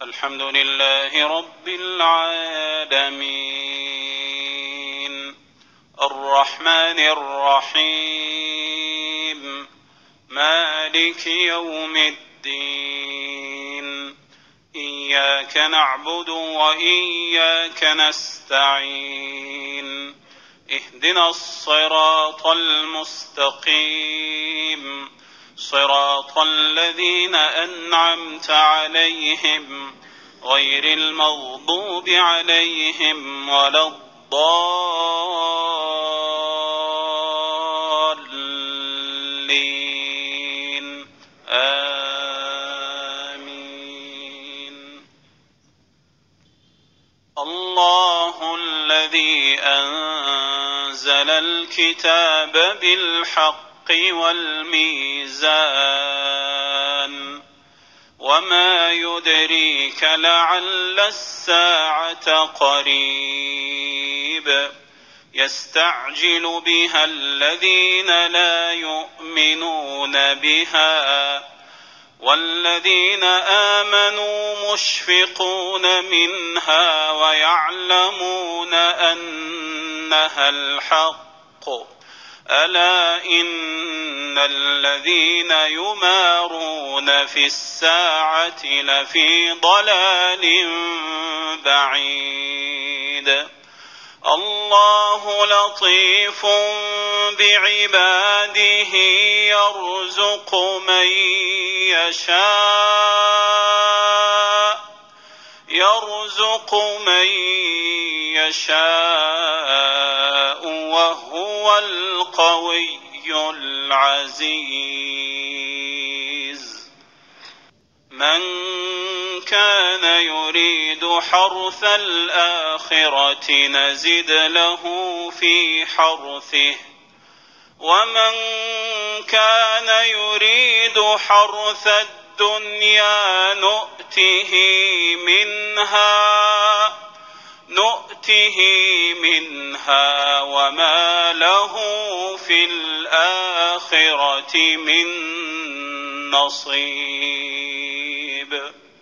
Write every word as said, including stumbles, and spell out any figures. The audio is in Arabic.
الحمد لله رب العالمين الرحمن الرحيم مالك يوم الدين إياك نعبد وإياك نستعين اهدنا الصراط المستقيم صراط الذين أنعمت عليهم غير المغضوب عليهم ولا الضالين آمين. الله الذي أنزل الكتاب بالحق والميزان وما يدريك لعل الساعة قريب يستعجل بها الذين لا يؤمنون بها والذين آمنوا مشفقون منها ويعلمون أنها الحق ألا إن الذين يمارون في الساعة لفي ضلال بعيد. الله لطيف بعباده يرزق من يشاء يرزق من يشاء وهو القوي العزيز. من كان يريد حرث الآخرة نزد له في حرثه ومن كان يريد حرث الدنيا نؤته منها نؤته منها وما له في الآخرة من نصيب.